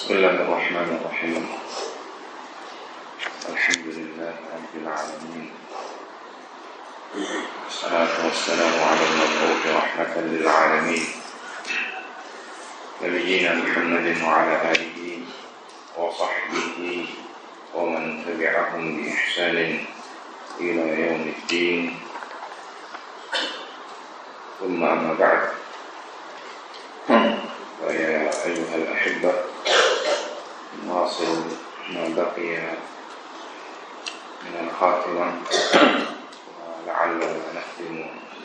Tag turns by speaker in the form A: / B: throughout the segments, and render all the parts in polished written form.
A: بسم الله الرحمن الرحيم. الحمد لله رب العالمين، والصلاة والسلام على المبعوث رحمة للعالمين نبينا محمد وعلى آله وصحبه ومن تبعهم بإحسان إلى يوم الدين. ثم أما بعد، فيا أيها الأحبة، نواصل ما بقي من الخاتمة، ولعلنا نختم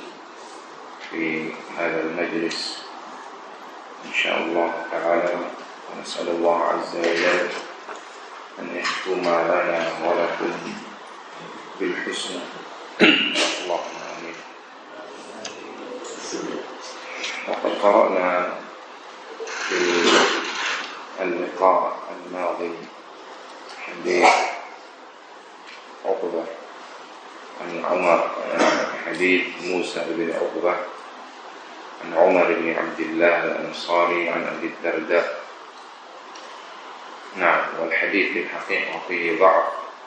A: في هذا المجلس إن شاء الله تعالى، ونسأل الله عز وجل أن يختم لنا ولكم بالحسنى، اللهم آمين. وقد قرأنا في اللقاء الماضي حديث عقبة عن عمر، حديث موسى بن عقبة عن عمر بن عبد الله الأنصاري عن أبي الدرداء. نعم، والحديث في الحقيقة فيه ضعف،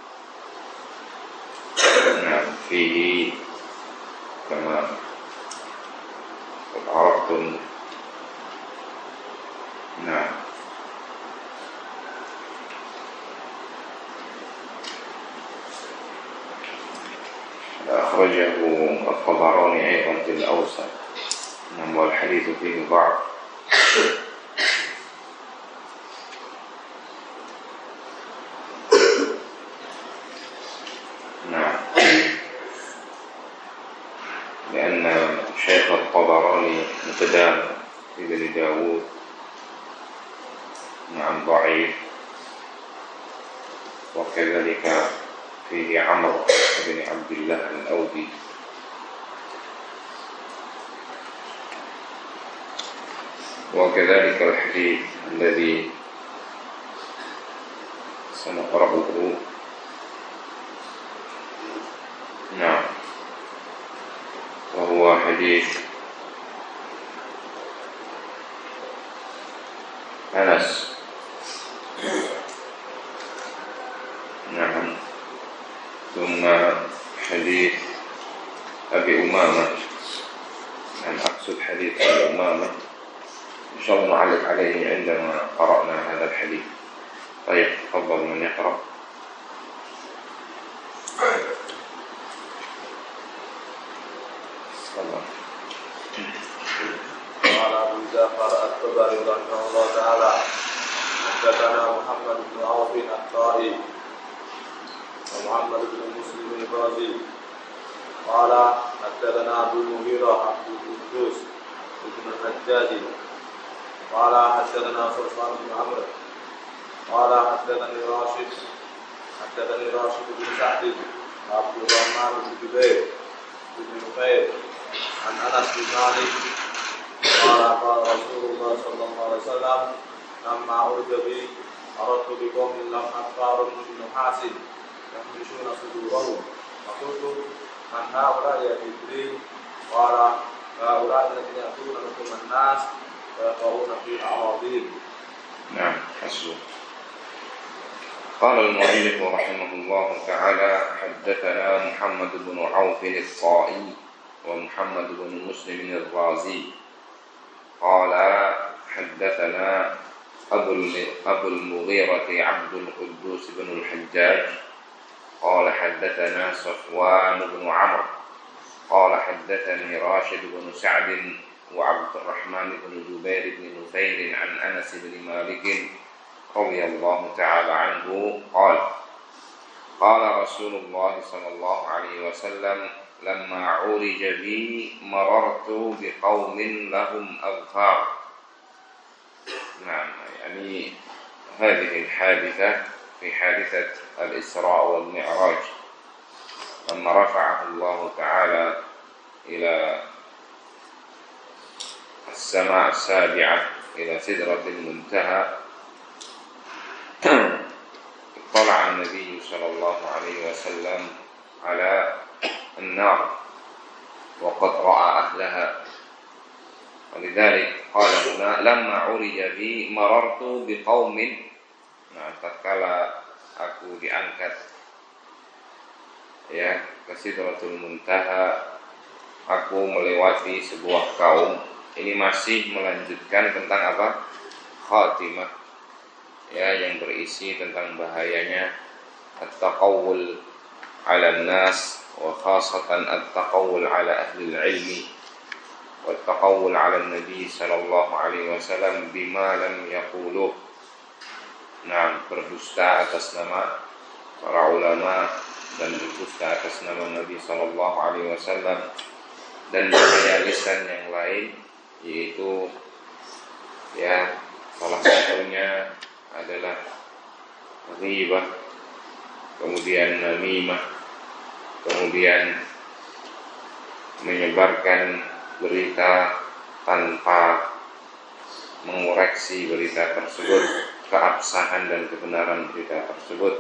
A: نعم فيه كما قد عرفتم. نعم، أخرجه الطبراني أيضا في الأوسط، والحديث فيه ضعف. نعم، لأن شيخ الطبراني متداول في ابن داود، نعم ضعيف، وكذلك فيه عمرو بن عبد الله الأودي. وكذلك الحديث الذي سنقرأه، نعم، وهو حديث أنس، نعم، ثم حديث أبي أمامة، يعني أقصد حديث أبي أمامة، إن شاء الله نعلق عليه عندما قرأنا هذا الحديث. طيب، تفضل من يقرأ.
B: قال أبو جعفر الطبري رحمه الله تعالى: حدثنا محمد بن عوف الطائي ومحمد بن مسلم الرازي قال حدثنا أبو المغيرة عبد القدوس بن الحجاج قال حدثنا صفوان بن عمرو قال حدثني راشد بن سعد وعبد الرحمن بن جبير بن نفير عن أنس بن مالك قال رسول الله صلى الله عليه وسلم: لما عرج بي أردت بقوم لم أكفار من نحاس يحمشون صدورهم، فقلت: من هؤلاء يا جبريل؟ قال: هؤلاء الذين يأتون لكم الناس ويقرؤون في أعراضهم.
A: نعم، حسبه. قال المؤلف رحمه الله تعالى: حدثنا محمد بن عوف الطائي ومحمد بن مسلم الرازي قال حدثنا أبو المغيرة عبد القدوس بن الحجاج قال حدثنا صفوان بن عمرو قال حدثني راشد بن سعد وعبد الرحمن بن جبير بن نفير عن أنس بن مالك رضي الله تعالى عنه قال: قال رسول الله صلى الله عليه وسلم: لما عرج بي مررت بقوم لهم أظفار. نعم، يعني هذه الحادثة في حادثة الإسراء والمعراج، لما رفعه الله تعالى إلى السماء السابعة إلى سدرة المنتهى، اطلع النبي صلى الله عليه وسلم على النار وقد رأى أهلها، ولذلك qala huna lamma urija bi marartu biqaumin. Nah, tatkala aku diangkat ya ke Sidratul Muntaha, aku melewati sebuah kaum. Ini masih melanjutkan tentang apa? Khatimah, ya, yang berisi tentang bahayanya at-taqawul 'ala an-nas wa khasatan at-taqawul 'ala ahli al-'ilmi wa at-taqawul 'ala an-nabi sallallahu alaihi wasallam bima lam yaquluh. Nah, berdusta atas nama para ulama dan berdusta atas nama Nabi sallallahu alaihi wasallam, dan bahaya lisan yang lain, yaitu ya salah satunya adalah ghibah, kemudian namimah, kemudian menyebarkan berita tanpa mengoreksi berita tersebut, keabsahan dan kebenaran berita tersebut.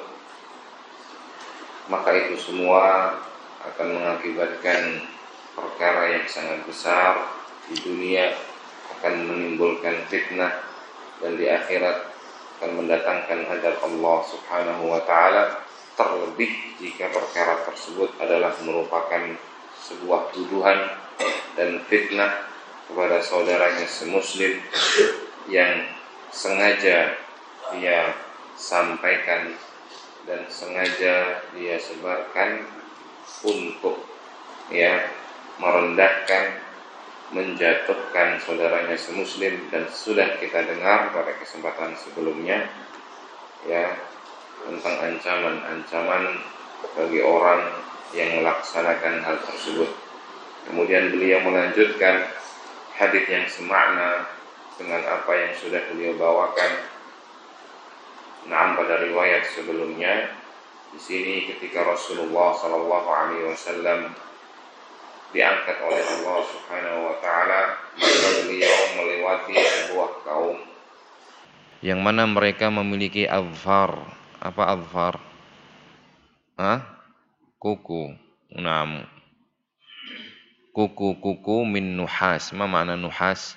A: Maka itu semua akan mengakibatkan perkara yang sangat besar di dunia, akan menimbulkan fitnah, dan di akhirat akan mendatangkan azab Allah Subhanahu wa taala, terlebih jika perkara tersebut adalah merupakan sebuah tuduhan dan fitnah kepada saudaranya semuslim yang sengaja dia sampaikan dan sengaja dia sebarkan untuk ya merendahkan, menjatuhkan saudaranya semuslim. Dan sudah kita dengar pada kesempatan sebelumnya ya tentang ancaman-ancaman bagi orang yang melaksanakan hal tersebut. Kemudian beliau melanjutkan hadis yang semakna dengan apa yang sudah beliau bawakan. Nah, pada riwayat sebelumnya di sini ketika Rasulullah sallallahu alaihi wasallam diangkat oleh Allah Subhanahu wa taala, maka beliau melewati sebuah kaum yang mana mereka memiliki azfar. Apa azfar? Kuku. Naam. Kuku-kuku min nuhas. Ma makna nuhas?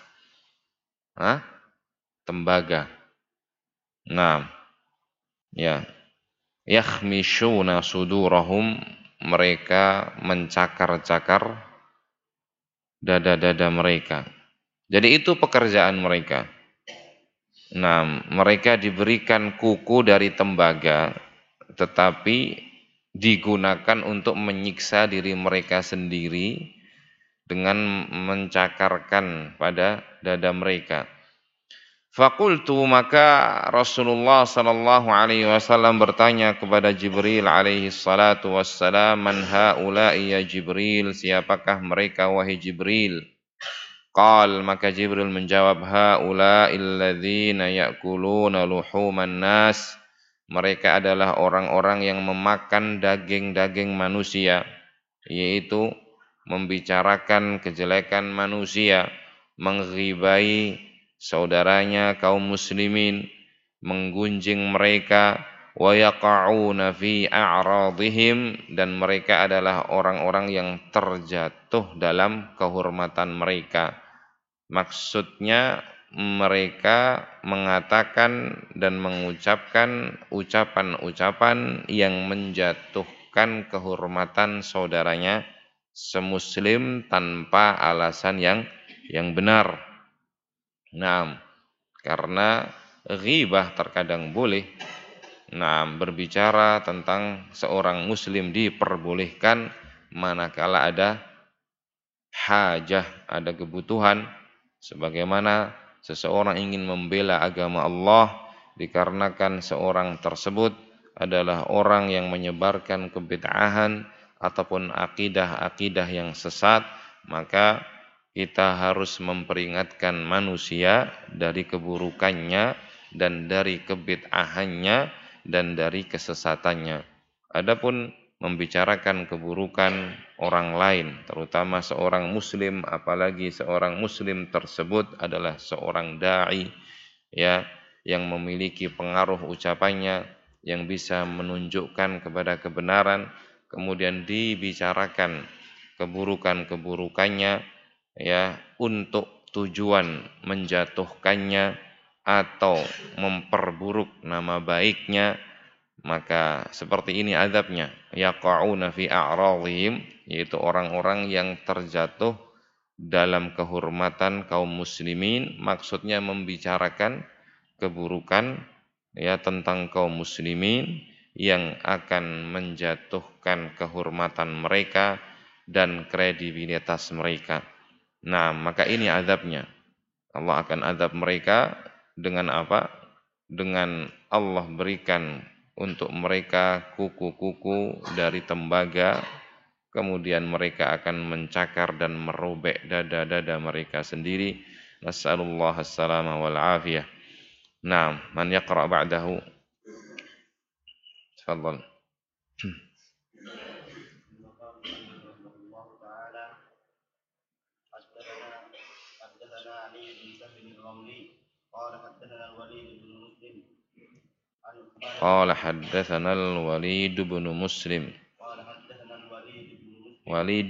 A: Tembaga. Naam. Ya. Yakhmishuna sudurahum, mereka mencakar-cakar dada-dada mereka. Jadi itu pekerjaan mereka. Nah, mereka diberikan kuku dari tembaga, tetapi digunakan untuk menyiksa diri mereka sendiri dengan mencakarkan pada dada mereka. Faqultu, maka Rasulullah sallallahu alaihi wasallam bertanya kepada Jibril alaihi salatu wassalam, man haula'i ya Jibril, siapakah mereka wahai Jibril? Qal, maka Jibril menjawab, haula'il ladzina ya'kuluna luhuman nas, mereka adalah orang-orang yang memakan daging-daging manusia, yaitu membicarakan kejelekan manusia, mengghibai saudaranya kaum muslimin, menggunjing mereka, wa yaqa'una fi a'radihim, dan mereka adalah orang-orang yang terjatuh dalam kehormatan mereka. Maksudnya mereka mengatakan dan mengucapkan ucapan-ucapan yang menjatuhkan kehormatan saudaranya semuslim tanpa alasan yang benar. Nah, karena ghibah terkadang boleh. Nah, berbicara tentang seorang muslim diperbolehkan manakala ada hajah, ada kebutuhan, sebagaimana seseorang ingin membela agama Allah dikarenakan seorang tersebut adalah orang yang menyebarkan kebid'ahan ataupun akidah-akidah yang sesat, maka kita harus memperingatkan manusia dari keburukannya dan dari kebid'ahannya dan dari kesesatannya. Adapun membicarakan keburukan orang lain, terutama seorang muslim, apalagi seorang muslim tersebut adalah seorang dai ya, yang memiliki pengaruh ucapannya yang bisa menunjukkan kepada kebenaran, kemudian dibicarakan keburukan-keburukannya ya untuk tujuan menjatuhkannya atau memperburuk nama baiknya, maka seperti ini azabnya. Yaqa'una fi a'radhihim, yaitu orang-orang yang terjatuh dalam kehormatan kaum muslimin, maksudnya membicarakan keburukan ya tentang kaum muslimin yang akan menjatuhkan kehormatan mereka dan kredibilitas mereka. Nah, maka ini azabnya. Allah akan azab mereka dengan apa? Dengan Allah berikan untuk mereka kuku-kuku dari tembaga, kemudian mereka akan mencakar dan merobek dada-dada mereka sendiri. Nas'alullah as-salama wal afiyah. Nah, man yaqra' ba'dahu? Tafadhal. قال حدثنا الوليد بن مسلم. وليد.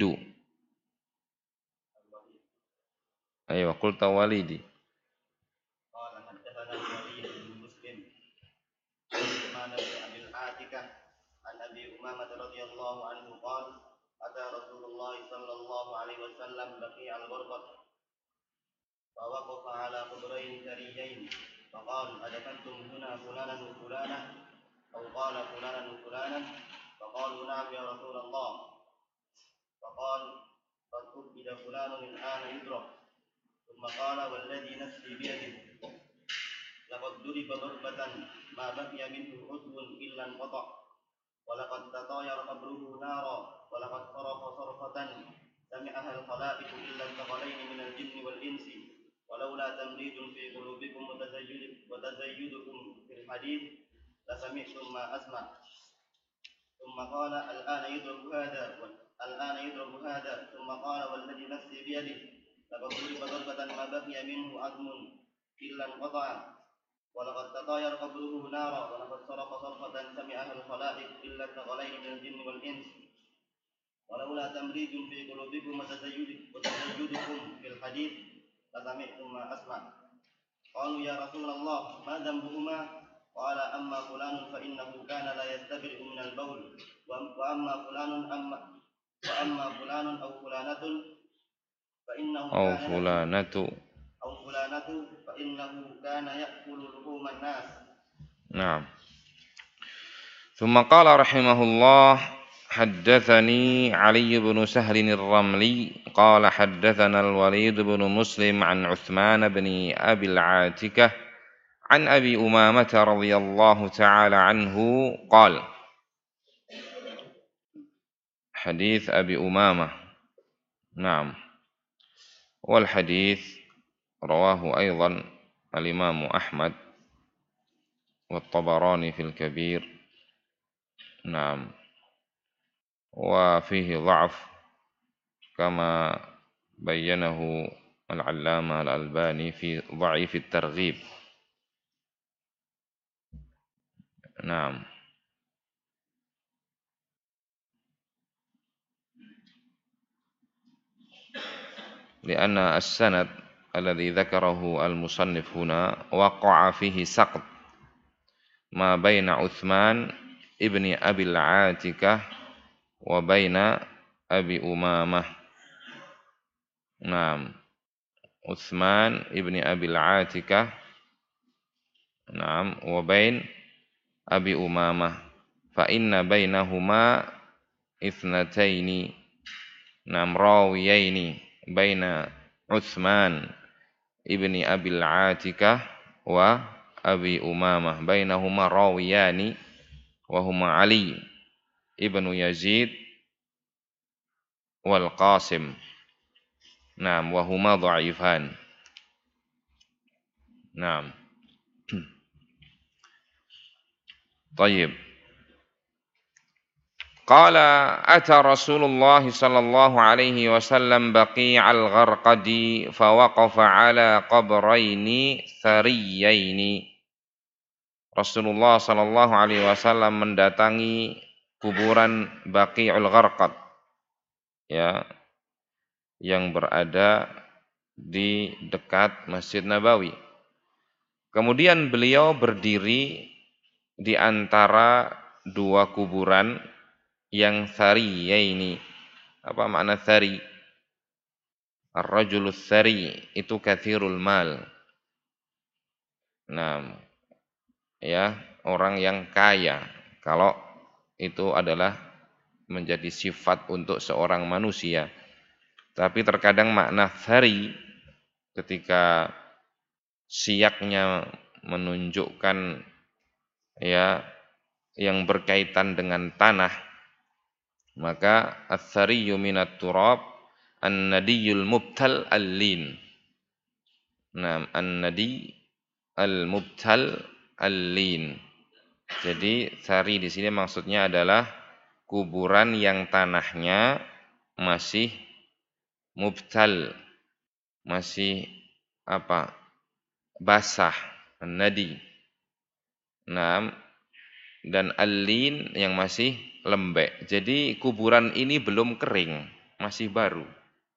A: أيوة قلت وليدي.
B: قال حدثنا الوليد بن مسلم عن عثمان بن أبي العاتكة عن أبي أمامة رضي الله عنه قال أتى رسول الله صلى الله عليه وسلم بقيع الغرفة فوقف على قبرين ثريين فقال أدفنتم هنا فلانا وفلانا أو قال فلانا وفلانا فقالوا نعم يا رسول الله فقال قد قبل فلان الآن يدرك ثم قال والذي نفسي بيده لقد ضرب ضربة ما بقي منه عضو إلا انقطع ولقد تطاير قبره نارا ولقد صرخ صرخة سمعها الخلائق إلا الثقلين من الجن والإنس ولولا تمريد في قلوبكم وتزيدكم في الحديث لسمعتم ما أسمع ثم قال الآن يضرب هذا ثم قال والذي نفسي بيده لقد ضرب ضربة ما بقي منه عظم إلا انقطع ولقد تطاير قبره نارا ولقد صرخ صرخة سمعها الخلائق إلا الثقلين من الجن والإنس ولولا تمريج في قلوبكم وتزيدكم في الحديث لسمعتم ما أسمع قالوا يا رسول الله ما ذنبهما قال أما فلان فإنه كان لا يستبرئ من البول وأما فلان أو فلانة فإنه كان يأكل لحوم الناس.
A: نعم. ثم قال رحمه الله حدثني علي بن سهل الرملي قال حدثنا الوليد بن مسلم عن عثمان بن أبي العاتكة عن أبي أمامة رضي الله تعالى عنه قال حديث أبي أمامة. نعم. والحديث رواه أيضا الإمام أحمد والطبراني في الكبير. نعم. وفيه ضعف كما بينه العلامة الألباني في ضعيف الترغيب. نعم. لأن السند الذي ذكره المصنف هنا وقع فيه سقط ما بين عثمان ابن أبي العاتكة وبين أبي أمامة. نعم. عثمان ابن أبي العاتكة نعم وبين أبي أمامة فإن بينهما اثنتين نعم راويين بين عثمان ابن أبي العاتكة وأبي أمامة بينهما راويان وهما علي ابن يزيد والقاسم. نعم وهما ضعيفان. نعم. طيب. قال أتى رسول الله صلى الله عليه وسلم بقيع الغرقد فوقف على قبرين ثريين. Rasulullah sallallahu alaihi wasallam mendatangi kuburan Baqi'ul Gharqad ya yang berada di dekat Masjid Nabawi. Kemudian beliau berdiri di antara dua kuburan yang thariyaini. Apa makna thari? Ar-rajulus thari itu kathirul mal. Nah, ya, orang yang kaya. Kalau itu adalah menjadi sifat untuk seorang manusia. Tapi terkadang makna thari ketika siyaknya menunjukkan ya yang berkaitan dengan tanah, maka ats-tsariyyu minat turab an-nadiyul mubtal al-lin. Nah, an-nadi al-mubtal al-lin. Jadi tsari di sini maksudnya adalah kuburan yang tanahnya masih mubtal, masih apa? Basah, an-nadi. Nah, dan al-lin yang masih lembek. Jadi kuburan ini belum kering, masih baru.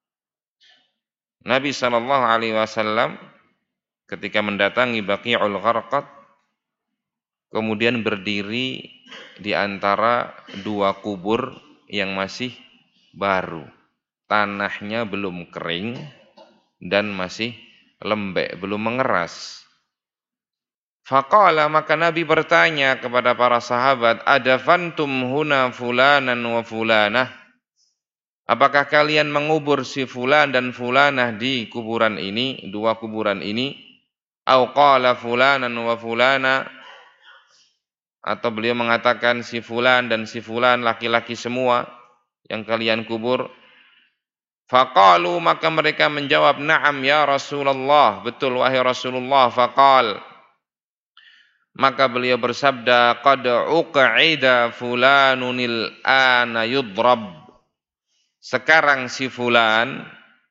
A: Nabi SAW ketika mendatangi Baqi'ul Gharqad, kemudian berdiri di antara dua kubur yang masih baru. Tanahnya belum kering dan masih lembek, belum mengeras. Faqala, maka Nabi bertanya kepada para sahabat, adafantum huna fulanan wa fulanah? Apakah kalian mengubur si fulan dan fulanah di kuburan ini, dua kuburan ini? Au qala fulanan wa fulana, atau beliau mengatakan si fulan dan si fulan, laki-laki semua yang kalian kubur? Faqalu, maka mereka menjawab, na'am ya Rasulullah, betul wahai Rasulullah. Faqal, maka beliau bersabda, qad uq'ida fulanunil ana yudrab. Sekarang si fulan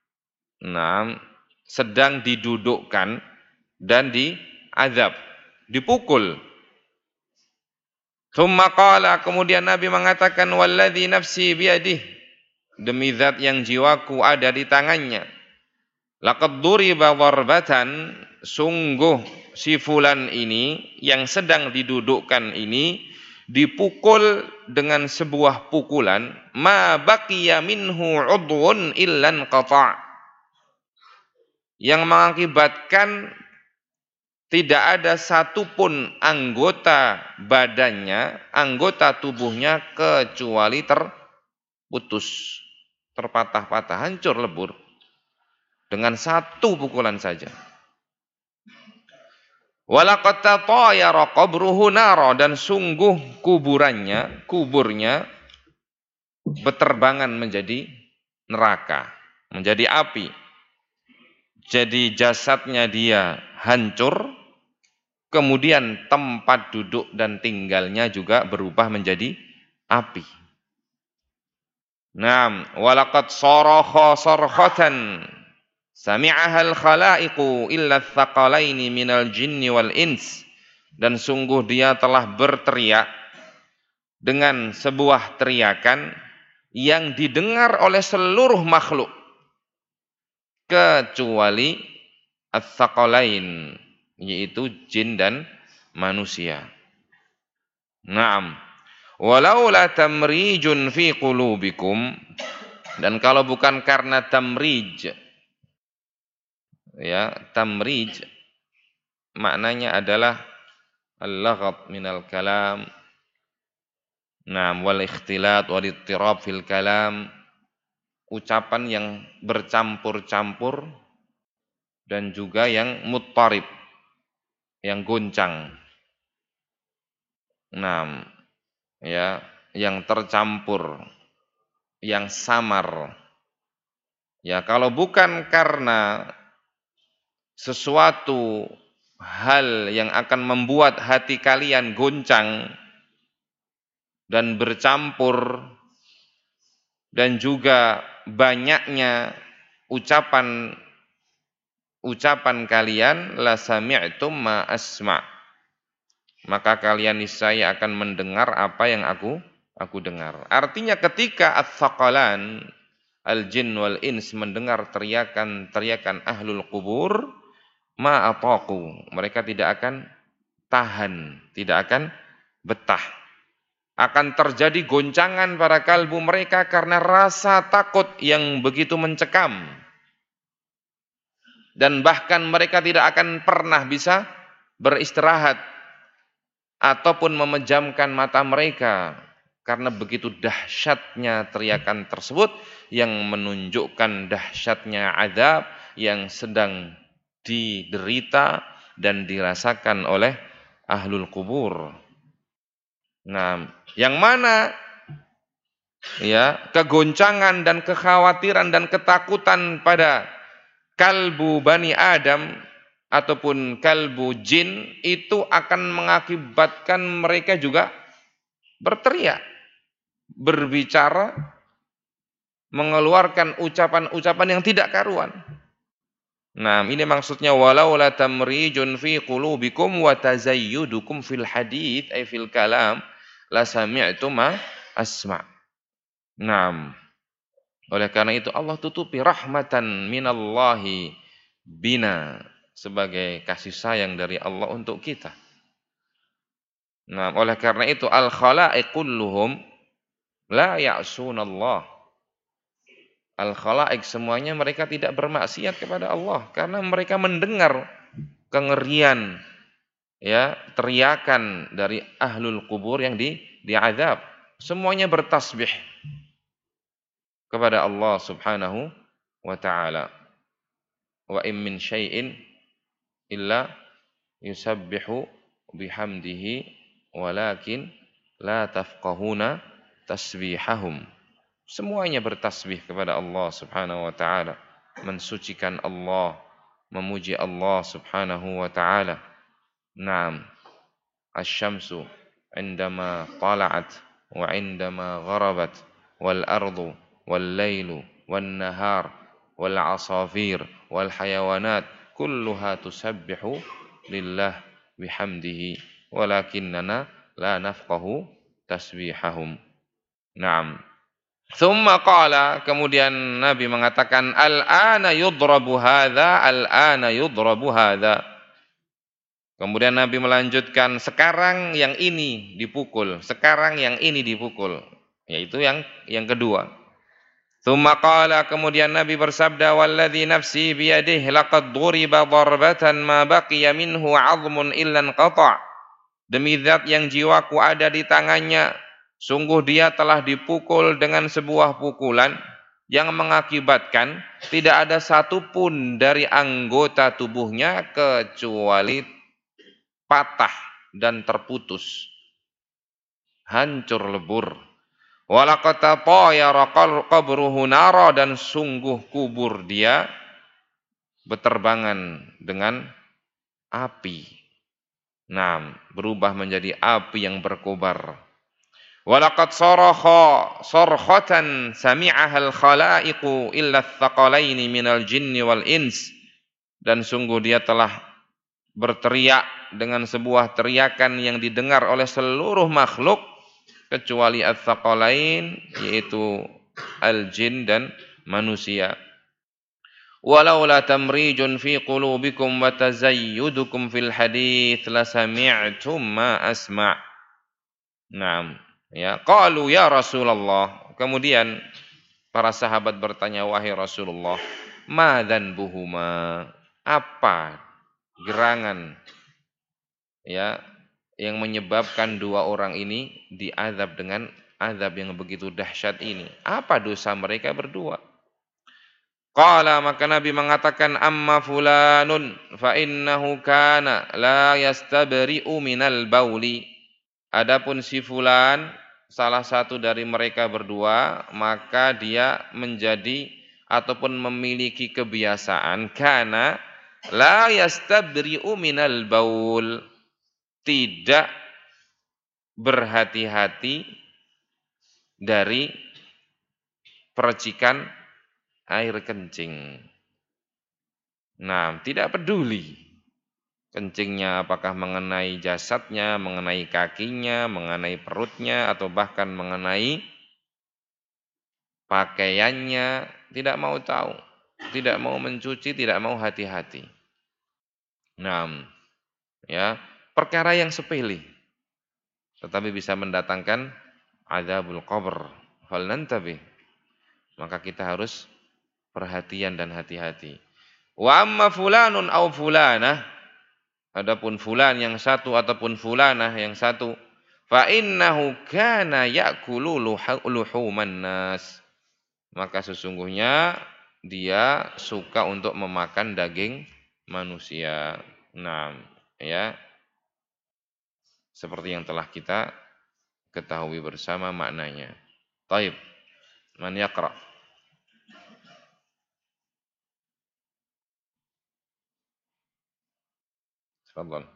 A: sedang didudukkan dan diazab, dipukul. Tsumma qala, kemudian Nabi mengatakan, walladzi nafsi biyadihi, demi zat yang jiwaku ada di tangannya, laqad duriba darbatan, sungguh si fulan ini yang sedang didudukkan ini dipukul dengan sebuah pukulan, ma baqiya minhu udhun illan qata', yang mengakibatkan tidak ada satupun anggota badannya, anggota tubuhnya kecuali terputus, terpatah-patah, hancur lebur dengan satu pukulan saja. Walaqad tatayara qabruhu nara, dan sungguh kuburnya beterbangan menjadi neraka, menjadi api. Jadi jasadnya dia hancur, kemudian tempat duduk dan tinggalnya juga berubah menjadi api. Naam, walaqad sarakha sarkhatan sami'ahal khalaiqu illa tsaqalaini minal jinni wal ins, dan sungguh dia telah berteriak dengan sebuah teriakan yang didengar oleh seluruh makhluk kecuali ats-tsaqalain, yaitu jin dan manusia. Naam, walaula tamrijun fi qulubikum, dan kalau bukan karena tamrij, ya, tamrij maknanya adalah al-laghat minal kalam, nah, wal ikhtilat wal ittirab fil kalam, ucapan yang bercampur-campur dan juga yang muttarib, yang goncang. Nah, ya, yang tercampur, yang samar. Ya, kalau bukan karena sesuatu hal yang akan membuat hati kalian goncang dan bercampur, dan juga banyaknya ucapan kalian, la sami'tum ma asma', maka kalian niscaya akan mendengar apa yang aku dengar. Artinya ketika ats-tsaqalan al-jin wal ins mendengar teriakan ahlul kubur, ma ataqu, mereka tidak akan tahan, tidak akan betah. Akan terjadi goncangan pada kalbu mereka karena rasa takut yang begitu mencekam. Dan bahkan mereka tidak akan pernah bisa beristirahat ataupun memejamkan mata mereka karena begitu dahsyatnya teriakan tersebut yang menunjukkan dahsyatnya azab yang sedang diderita dan dirasakan oleh ahlul kubur. Nah, yang mana ya kegoncangan dan kekhawatiran dan ketakutan pada kalbu Bani Adam ataupun kalbu jin itu akan mengakibatkan mereka juga berteriak, berbicara, mengeluarkan ucapan-ucapan yang tidak karuan. Nah, ini maksudnya walau la tamrijun fi qulubikum wa tazayyudukum fil hadits ay fil kalam la sami'tu ma asma'. Naam. Oleh karena itu Allah tutupi rahmatan minallahi bina sebagai kasih sayang dari Allah untuk kita. Nah, oleh karena itu al khalaiq kulluhum la ya'sunallah. Al khalaiq semuanya mereka tidak bermaksiat kepada Allah karena mereka mendengar kengerian ya teriakan dari ahlul kubur yang diazab. Semuanya bertasbih kepada Allah Subhanahu wa taala. Wa in min syai'in illa yusabbihu bihamdihi walakin la tafqahuna tasbihahum. Semuanya bertasbih kepada Allah Subhanahu wa taala, mensucikan Allah, memuji Allah Subhanahu wa taala. Naam. Asy-syamsu 'indama tala'at wa 'indama gharabat wal ardu wal lailu wan nahar wal 'asafir wal hayawanat kulluha tusabbihu lillah bihamdihi walakinnana la nafqahu tasbihahum. Naam. Tsumma qala, kemudian Nabi mengatakan al-ana yudrabu hadza al-ana yudrabu hadza. Kemudian Nabi melanjutkan, sekarang yang ini dipukul, sekarang yang ini dipukul, yaitu yang kedua. Tsumma qala, kemudian Nabi bersabda, walladzi nafsi biyadihi laqad duriba darbatan ma baqiya minhu 'azmun illa inqata'. Demi zat yang jiwaku ada di tangannya, sungguh dia telah dipukul dengan sebuah pukulan yang mengakibatkan tidak ada satupun dari anggota tubuhnya kecuali patah dan terputus, hancur lebur. Walaqad tayara qabruhu nara, dan sungguh kubur dia beterbangan dengan api. Nah, berubah menjadi api yang berkobar. Walaqad sarakha sarkhatan sami'aha al-khalaiqu illa ats-tsaqalaini minal jinni wal ins, dan sungguh dia telah berteriak dengan sebuah teriakan yang didengar oleh seluruh makhluk kecuali ats-tsaqalain, yaitu al-jin dan manusia. Walau la tamrijun fi qulubikum wa tazayyudukum fil hadits la sami'tum ma asma'. Naam, ya, qalu ya Rasulullah. Kemudian para sahabat bertanya, wahai Rasulullah, ma dzanbuhuma? Apa gerangan ya yang menyebabkan dua orang ini diazab dengan azab yang begitu dahsyat ini? Apa dosa mereka berdua? Qala, maka Nabi mengatakan, amma fulanun fa innahu kana la yastabri'u minal bauli. Adapun si fulan, salah satu dari mereka berdua, maka dia menjadi ataupun memiliki kebiasaan kana la yastabri'u minal baul, tidak berhati-hati dari percikan air kencing. Nah, tidak peduli kencingnya apakah mengenai jasadnya, mengenai kakinya, mengenai perutnya, atau bahkan mengenai pakaiannya, tidak mau tahu, tidak mau mencuci, tidak mau hati-hati. Nah, ya, perkara yang sepele tetapi bisa mendatangkan adzabul qabr. Fal nantabih. Maka kita harus perhatian dan hati-hati. Wa amma fulanun au fulanah, adapun fulan yang satu ataupun fulanah yang satu, fa innahu kana ya'kulu luhuman nas. Maka sesungguhnya dia suka untuk memakan daging manusia. Nah, ya, seperti yang telah kita ketahui bersama maknanya. Taib, man yaqra? Tafadhal.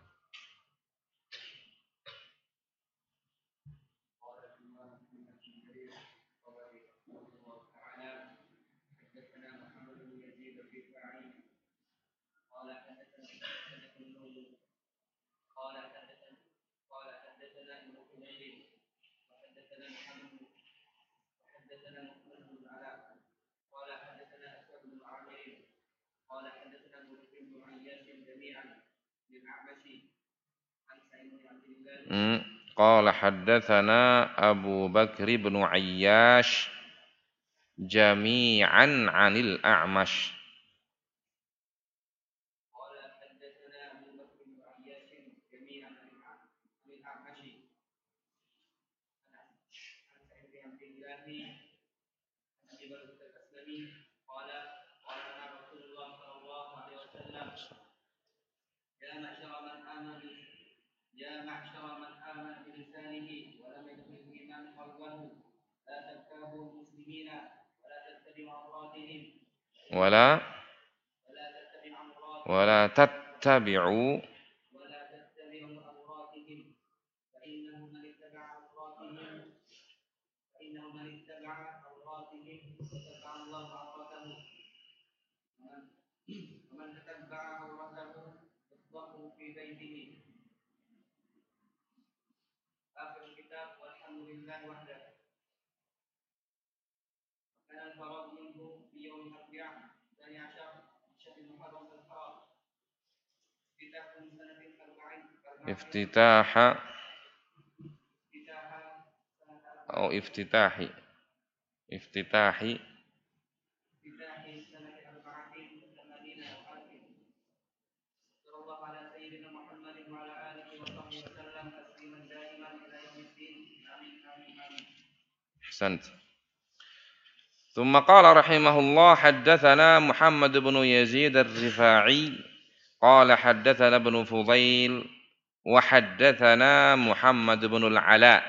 A: Qala haddatsana Abu Bakr bin Ayyash jami'an 'anil A'mash. Wala wala tattabi'u iftitaha atau iftitahi ahsant. ثم قال رحمه الله حدثنا محمد بن يزيد الرفاعي قال حدثنا ابن فضيل وحدثنا محمد بن العلاء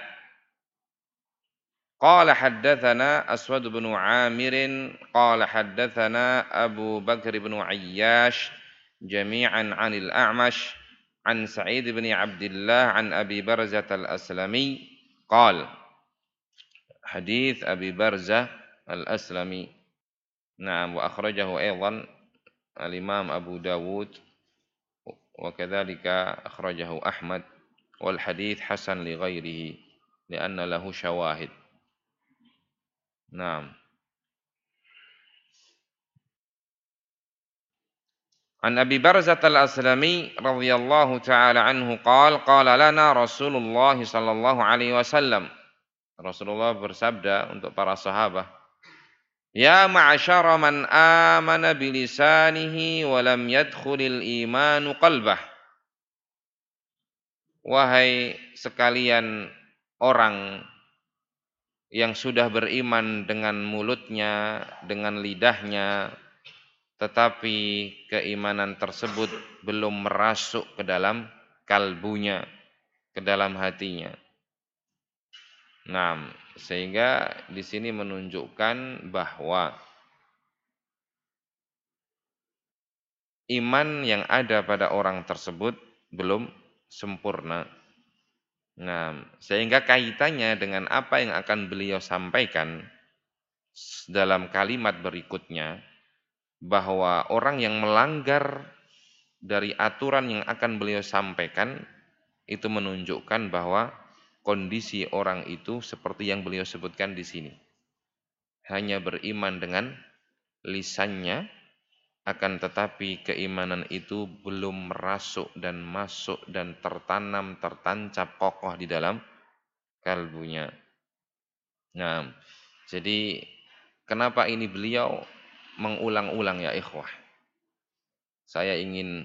A: قال حدثنا أسود بن عامر قال حدثنا أبو بكر بن عياش جميعا عن الأعمش عن سعيد بن عبد الله عن أبي برزة الأسلمي قال حديث أبي برزة الأسلمي نعم وأخرجه أيضا الإمام أبو داود وكذلك أخرجه أحمد والحديث حسن لغيره لأن له شواهد نعم عن أبي برزة الأسلمي رضي الله تعالى عنه قال قال لنا رسول الله صلى الله عليه وسلم Rasulullah bersabda untuk para sahabat, ya ma'asyara man amana bilisanihi wa lam yadkhulil imanu qalbah. Wahai sekalian orang yang sudah beriman dengan mulutnya, dengan lidahnya, tetapi keimanan tersebut belum merasuk ke dalam kalbunya, ke dalam hatinya. Nah, sehingga di sini menunjukkan bahwa iman yang ada pada orang tersebut belum sempurna. Nah, sehingga kaitannya dengan apa yang akan beliau sampaikan dalam kalimat berikutnya, bahwa orang yang melanggar dari aturan yang akan beliau sampaikan itu menunjukkan bahwa kondisi orang itu seperti yang beliau sebutkan di sini. hanya beriman dengan lisannya, akan tetapi keimanan itu belum merasuk dan masuk dan tertanam, tertancap kokoh di dalam kalbunya. Nah, jadi kenapa ini beliau mengulang-ulang ya ikhwah? Saya ingin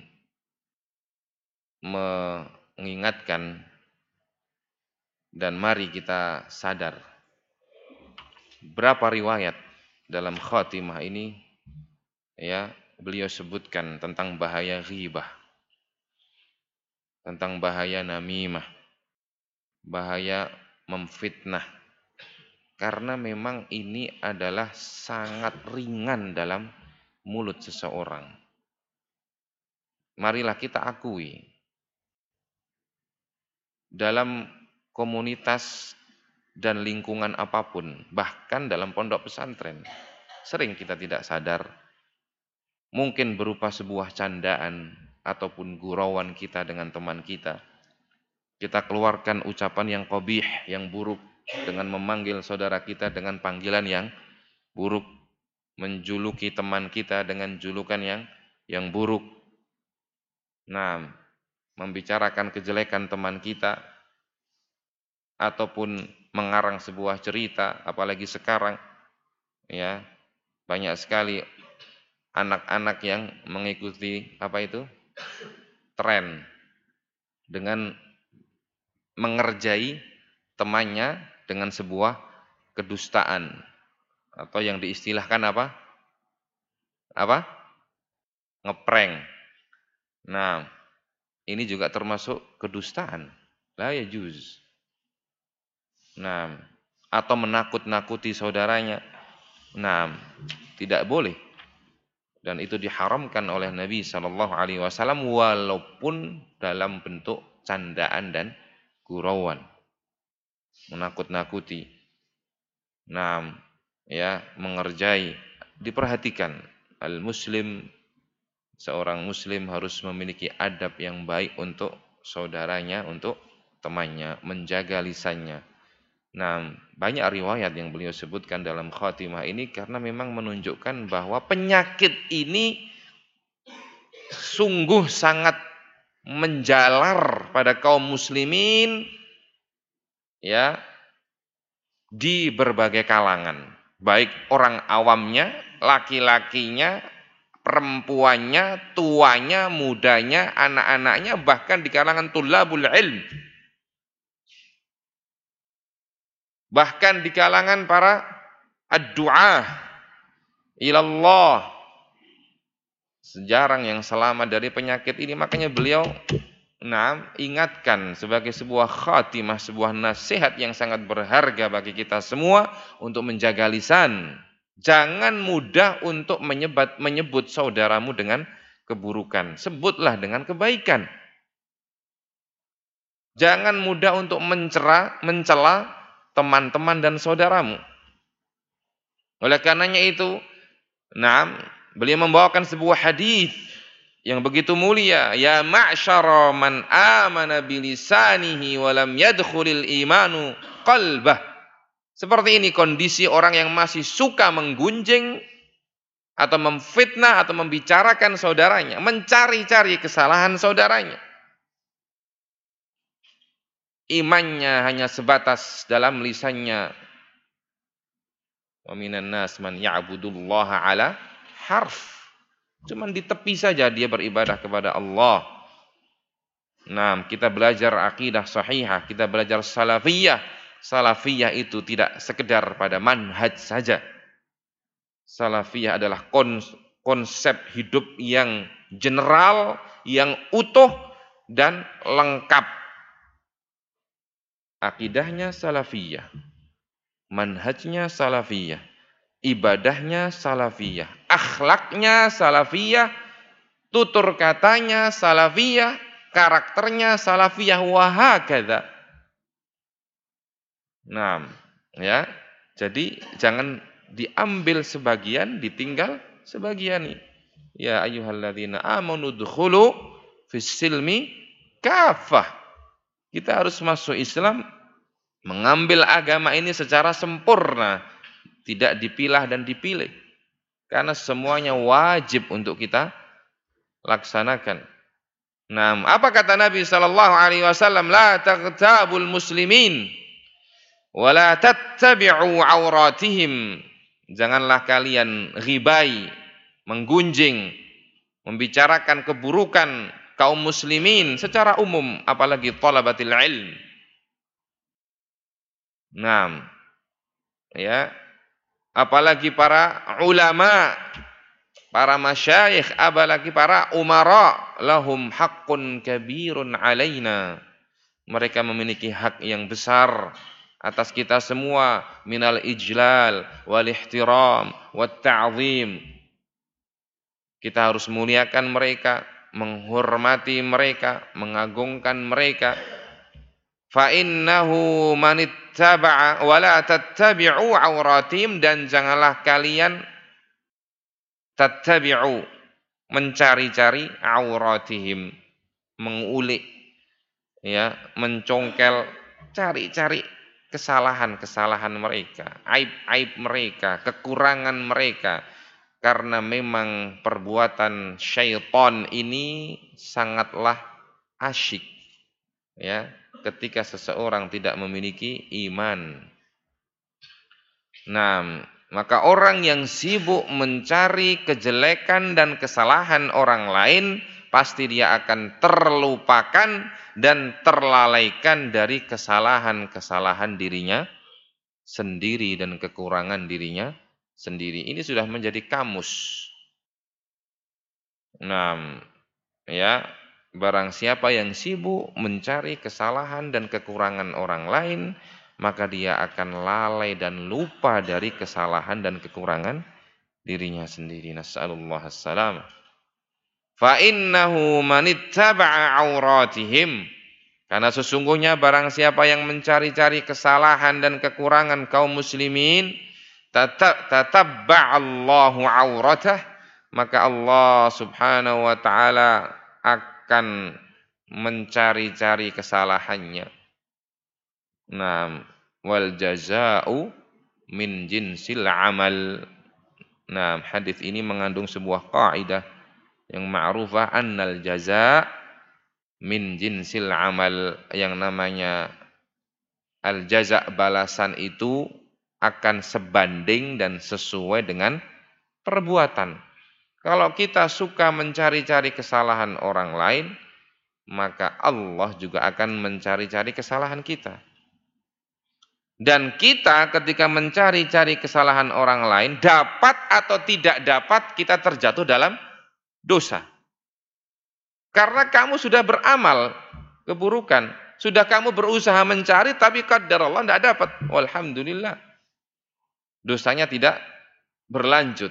A: mengingatkan dan mari kita sadar berapa riwayat dalam khatimah ini ya beliau sebutkan tentang bahaya ghibah, tentang bahaya namimah, bahaya memfitnah. Karena memang ini adalah sangat ringan dalam mulut seseorang. Marilah kita akui, dalam komunitas dan lingkungan apapun, bahkan dalam pondok pesantren, sering kita tidak sadar, mungkin berupa sebuah candaan ataupun gurauan kita dengan teman kita. Kita keluarkan ucapan yang qabih, yang buruk, dengan memanggil saudara kita dengan panggilan yang buruk, menjuluki teman kita dengan julukan yang buruk. Nah, membicarakan kejelekan teman kita ataupun mengarang sebuah cerita, apalagi sekarang ya, banyak sekali anak-anak yang mengikuti tren dengan mengerjai temannya dengan sebuah kedustaan atau yang diistilahkan ngeprank. Nah, ini juga termasuk kedustaan. La yajuz. Nah, atau menakut-nakuti saudaranya. Nah, tidak boleh. Dan itu diharamkan oleh Nabi SAW walaupun dalam bentuk candaan dan gurauan. Menakut-nakuti. Nah, ya, mengerjai. Diperhatikan. Al-Muslim, seorang Muslim harus memiliki adab yang baik untuk saudaranya, untuk temannya, menjaga lisannya. Nah, banyak riwayat yang beliau sebutkan dalam khatimah ini karena memang menunjukkan bahwa penyakit ini sungguh sangat menjalar pada kaum muslimin ya di berbagai kalangan, baik orang awamnya, laki-lakinya, perempuannya, tuanya, mudanya, anak-anaknya, bahkan di kalangan tulabul ilm. Bahkan di kalangan para ad-du'ah ilallah. Sejarang yang selamat dari penyakit ini. Makanya beliau ingatkan sebagai sebuah khatimah, sebuah nasihat yang sangat berharga bagi kita semua untuk menjaga lisan. Jangan mudah untuk menyebut saudaramu dengan keburukan. Sebutlah dengan kebaikan. Jangan mudah untuk mencela teman-teman dan saudaramu. Oleh karenanya itu, beliau membawakan sebuah hadis yang begitu mulia, ya ma'syara man amana bilisanihi wa lam yadkhulil imanu qalbah. Seperti ini kondisi orang yang masih suka menggunjing atau memfitnah atau membicarakan saudaranya, mencari-cari kesalahan saudaranya. Imannya hanya sebatas dalam lisannya. Wa minan nas man ya'budullaha ala harf. Cuman di tepi saja dia beribadah kepada Allah. Nah, kita belajar akidah sahihah, kita belajar salafiyah. Salafiyah itu tidak sekedar pada manhaj saja. Salafiyah adalah konsep hidup yang general, yang utuh dan lengkap. Akidahnya salafiyah, manhajnya salafiyah, ibadahnya salafiyah, akhlaknya salafiyah, tutur katanya salafiyah, karakternya salafiyah, wahakadha. Nah, ya. Jadi jangan diambil sebagian, ditinggal sebagian. Ya ayyuhalladzina amanu dkhulu fis silmi kafah. Kita harus masuk Islam, mengambil agama ini secara sempurna. tidak dipilah dan dipilih. Karena semuanya wajib untuk kita laksanakan. Nah, apa kata Nabi sallallahu alaihi wasallam? La taghtabul muslimin wa la tattabi'u auratihim. Janganlah kalian ghibai, menggunjing, membicarakan keburukan kaum muslimin secara umum, apalagi thalabatil ilm. Nah, ya, apalagi para ulama, para masyayikh, apalagi para umara, lahum haqqun kabirun alaina. Mereka memiliki hak yang besar atas kita semua, minal ijlal wal ihtiram wat ta'zim. Kita harus muliakan mereka, menghormati mereka, mengagungkan mereka. Fa innahu man ittaba'a wa la tattabi'u auratim, dan janganlah kalian tattabi'u, mencari-cari auratihim, mengulik, ya, mencongkel, cari-cari kesalahan-kesalahan mereka, aib-aib mereka, kekurangan mereka. Karena memang perbuatan syaitan ini sangatlah asyik, ya, ketika seseorang tidak memiliki iman. Nah, maka orang yang sibuk mencari kejelekan dan kesalahan orang lain, pasti dia akan terlupakan dan terlalaikan dari kesalahan-kesalahan dirinya sendiri dan kekurangan dirinya sendiri. Ini sudah menjadi kamus. Nah, ya, barang siapa yang sibuk mencari kesalahan dan kekurangan orang lain, maka dia akan lalai dan lupa dari kesalahan dan kekurangan dirinya sendiri. Nas'alullah as-salam. Fa innahu man ittaba'a auratihim, karena sesungguhnya barang siapa yang mencari-cari kesalahan dan kekurangan kaum muslimin, tatabba'allahu auratah, maka Allah subhanahu wa ta'ala akan mencari-cari kesalahannya. Nah, wal jaza'u min jinsil amal. Nah, hadis ini mengandung sebuah kaidah yang ma'rufah, annal jaza' min jinsil amal. Yang namanya al jaza', balasan itu akan sebanding dan sesuai dengan perbuatan. Kalau kita suka mencari-cari kesalahan orang lain, maka Allah juga akan mencari-cari kesalahan kita. Dan kita ketika mencari-cari kesalahan orang lain, dapat atau tidak dapat, kita terjatuh dalam dosa. Karena kamu sudah beramal keburukan, sudah kamu berusaha mencari, tapi qadar Allah tidak dapat. Walhamdulillah, dosanya tidak berlanjut.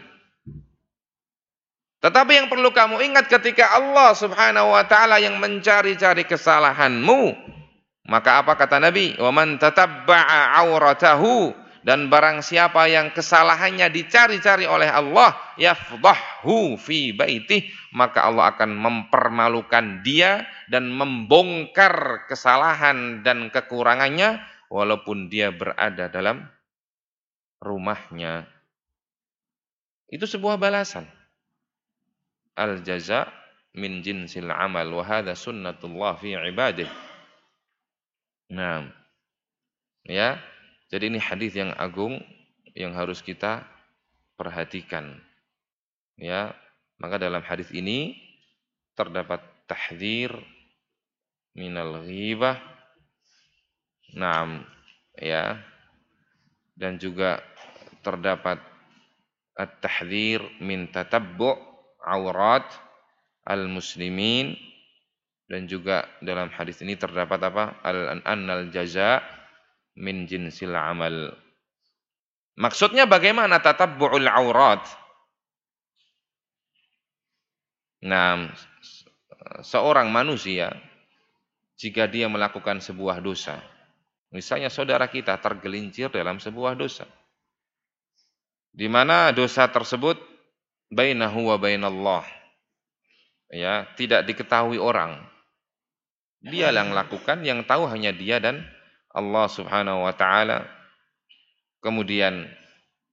A: Tetapi yang perlu kamu ingat, ketika Allah subhanahu wa ta'ala yang mencari-cari kesalahanmu, maka apa kata Nabi? Wa man tatabba'a auratahu, dan barang siapa yang kesalahannya dicari-cari oleh Allah, yafdahhu fi baitih, maka Allah akan mempermalukan dia dan membongkar kesalahan dan kekurangannya walaupun dia berada dalam rumahnya. Itu sebuah balasan. Al jaza' min jinsil amal wa hadha sunnatullah fi ibadih. Nah, ya, jadi ini hadis yang agung yang harus kita perhatikan. Ya, maka dalam hadis ini terdapat tahdzir minal ghibah. Naam, ya. Dan juga terdapat at-tahdzir min tatabbu' aurat al-muslimin, dan juga dalam hadis ini terdapat apa? Annal jaza' min jinsil amal. Maksudnya bagaimana tatabbu'ul aurat? Nah, seorang manusia jika dia melakukan sebuah dosa, misalnya saudara kita tergelincir dalam sebuah dosa, di mana dosa tersebut bainahu wa bainallah, ya, tidak diketahui orang. Dia yang lakukan, yang tahu hanya dia dan Allah subhanahu wa ta'ala. Kemudian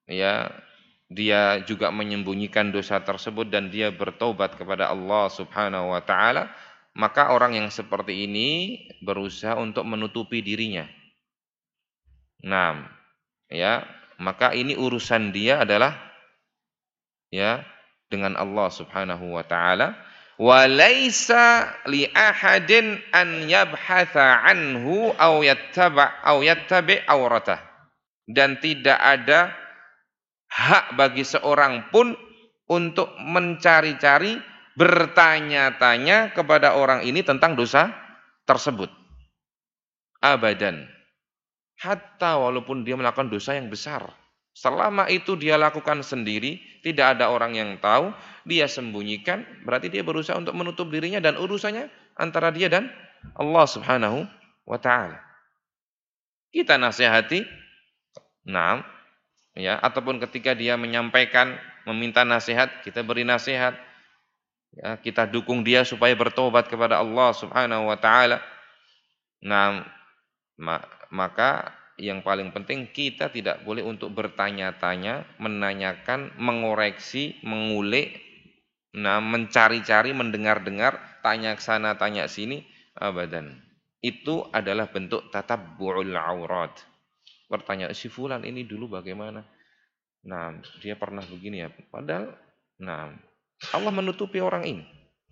A: ya, dia juga menyembunyikan dosa tersebut dan dia bertobat kepada Allah Subhanahu wa taala, maka orang yang seperti ini berusaha untuk menutupi dirinya. Nah, ya, maka ini urusan dia adalah ya dengan Allah Subhanahu wa taala. Wa laisa li ahadin an yabhatha anhu aw yattabi auratah. Dan tidak ada hak bagi seorang pun untuk mencari-cari, bertanya-tanya kepada orang ini tentang dosa tersebut. Abadan. Hatta walaupun dia melakukan dosa yang besar. Selama itu dia lakukan sendiri, tidak ada orang yang tahu, dia sembunyikan, berarti dia berusaha untuk menutup dirinya dan urusannya antara dia dan Allah Subhanahu wa taala. Kita nasihati, nah, ya, ataupun ketika dia menyampaikan, meminta nasihat, kita beri nasihat, ya, kita dukung dia supaya bertobat kepada Allah Subhanahu wa taala. Nah, maka yang paling penting kita tidak boleh untuk bertanya-tanya, menanyakan, mengoreksi, mengulik, nah, mencari-cari, mendengar-dengar, tanya ke sana, tanya sini, abadan. Itu adalah bentuk tatabbu'ul aurat. Bertanya, si fulan ini dulu bagaimana? Nah, dia pernah begini ya. Padahal, nah, Allah menutupi orang ini.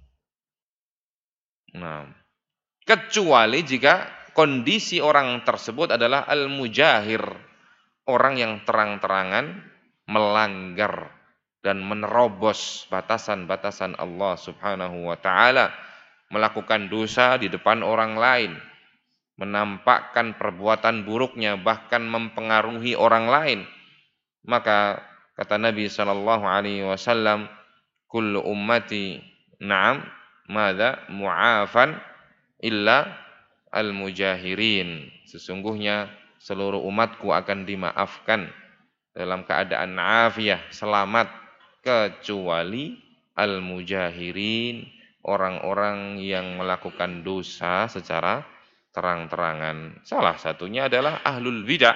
A: Nah, kecuali jika kondisi orang tersebut adalah al-mujahir, orang yang terang-terangan melanggar dan menerobos batasan-batasan Allah Subhanahu wa taala, melakukan dosa di depan orang lain, menampakkan perbuatan buruknya, bahkan mempengaruhi orang lain. Maka kata Nabi sallallahu alaihi wasallam, kullu ummati na'am madza mu'afan illa al-mujahirin. Sesungguhnya seluruh umatku akan dimaafkan dalam keadaan afiyah, selamat, kecuali al-mujahirin, orang-orang yang melakukan dosa secara terang-terangan. Salah satunya adalah ahlul bidah,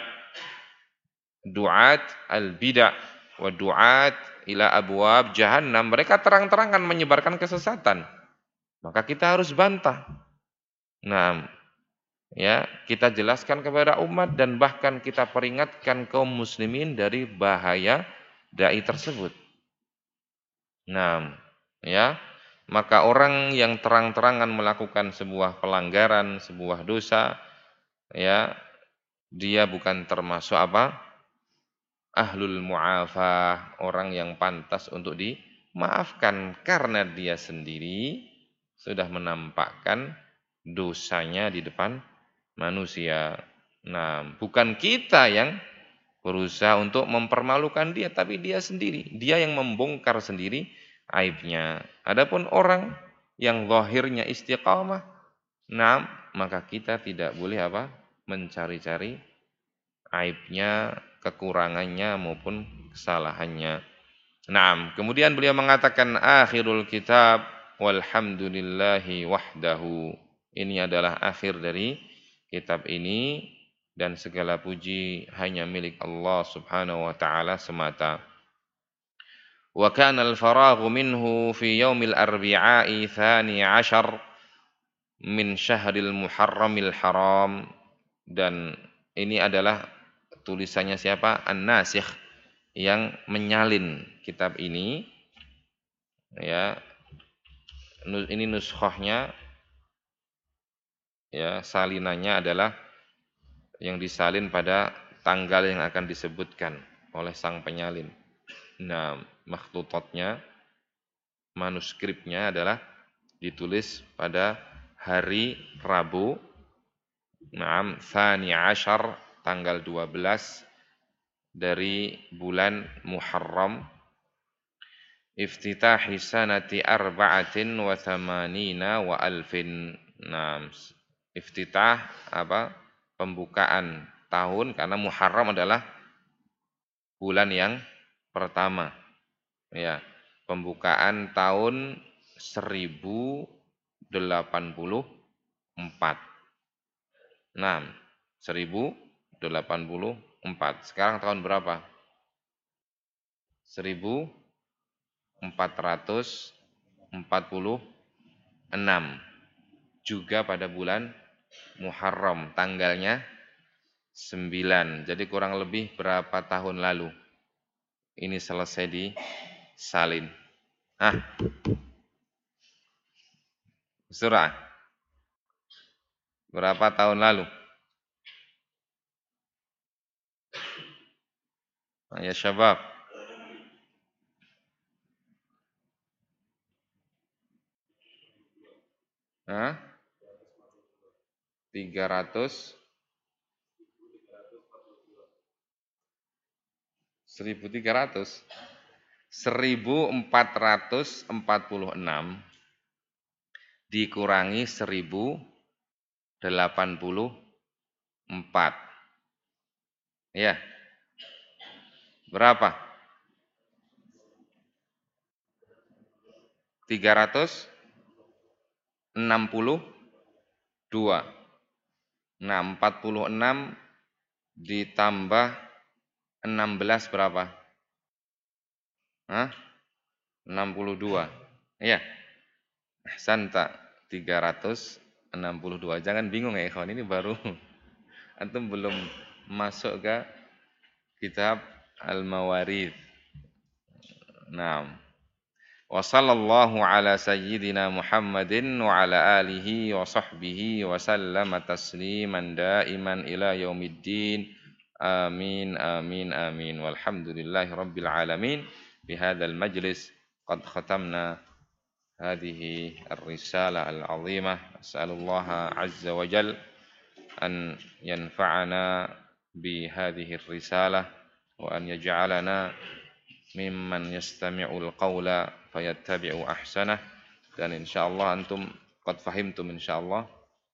A: duat al-bidah wa duat ila abwab jahannam. Mereka terang-terangan menyebarkan kesesatan. Maka kita harus bantah. Nah, ya, kita jelaskan kepada umat dan bahkan kita peringatkan kaum muslimin dari bahaya dai tersebut. Nah, ya, maka orang yang terang-terangan melakukan sebuah pelanggaran, sebuah dosa, ya, dia bukan termasuk apa? Ahlul mu'afah, orang yang pantas untuk dimaafkan karena dia sendiri sudah menampakkan dosanya di depan manusia. Nah, bukan kita yang berusaha untuk mempermalukan dia, tapi dia sendiri. Dia yang membongkar sendiri aibnya. Adapun orang yang zahirnya istiqamah, nah, maka kita tidak boleh apa? Mencari-cari aibnya, kekurangannya maupun kesalahannya. Nah, kemudian beliau mengatakan akhirul kitab walhamdulillahi wahdahu. Ini adalah akhir dari kitab ini dan segala puji hanya milik Allah Subhanahu wa taala semata. Wa kana al-faraghu minhu fi yaumil arbi'a'i tsani 'ashar min syahril muharramil haram, dan ini adalah tulisannya siapa? An-Nasikh, yang menyalin kitab ini, ya. Ini nuskhahnya, ya, salinannya adalah yang disalin pada tanggal yang akan disebutkan oleh sang penyalin. Nah, makhtutatnya, manuskripnya adalah ditulis pada hari Rabu, Naam, Tsani Ashar, tanggal 12 dari bulan Muharram, iftitahi sanati arba'atin wa thamanina wa alfin. Nah, iftitah apa? Pembukaan tahun, karena Muharram adalah bulan yang pertama. Ya, pembukaan tahun 1084. Nah, 1084. Sekarang tahun berapa? 1446 juga pada bulan Muharram, tanggalnya 9. Jadi kurang lebih berapa tahun lalu ini selesai disalin? Surah. Berapa tahun lalu? Ya syabab. Hah? 300 1446 dikurangi 1084. Ya. Berapa? 362. Nah, 46 ditambah 16 berapa? 62. Iya. Ahsanta, 362. Jangan bingung ya ikhwan, ini baru antum belum masuk ke kitab Al-Mawarid. Naam. Wa sallallahu ala sayyidina Muhammadin wa ala alihi wa sahbihi wa sallama tasliman daiman ila yaumiddin. Amin amin amin. Walhamdulillahi rabbil alamin. Bihadzal majlis qad khatamna hadhihi ar-risalah al-'azimah. As'alullaha 'azza wa jalla an yanfa'ana bi hadhihi ar-risalah wa an yaj'alana mimman yastami'ul qawla fayattabi'u ahsanah. Dan insyaallah antum qad fahimtum insyaallah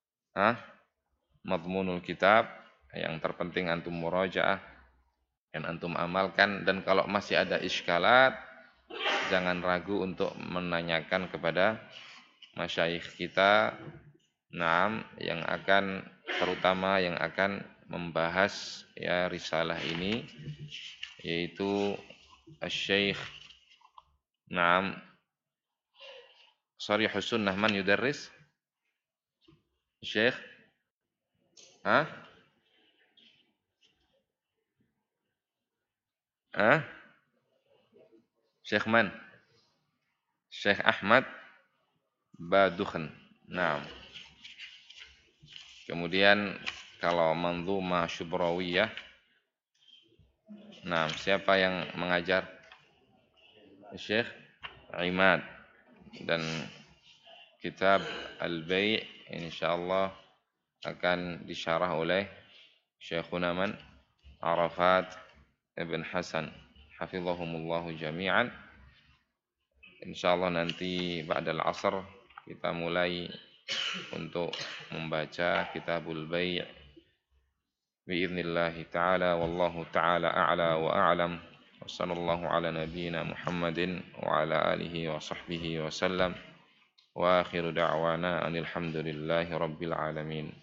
A: madmunul kitab. Yang terpenting antum murajaah dan antum amalkan, dan kalau masih ada iskalat jangan ragu untuk menanyakan kepada masyayikh kita yang akan, terutama yang akan membahas ya risalah ini, yaitu Asy-Syaikh Sharihus Sunnah. Man yudarris? Syekh? Syekh man? Syekh Ahmad Badukhan. Kemudian kalau Manzumah Syubrawiyah, siapa yang mengajar? Syekh Imad. Dan kitab Al-Bai' insyaallah akan disyarah oleh Syekhuna man? Arafat Ibn Hasan hafizahumullahu jami'an. Insyaallah nanti ba'dal asr kita mulai untuk membaca Kitabul Bai' biiznillah ta'ala. Wallahu ta'ala a'la wa a'lam. Wa sallallahu ala nabiyyina Muhammadin wa ala alihi wa sahbihi wa sallam. Wa akhiru da'wana anil hamdulillahi rabbil alamin.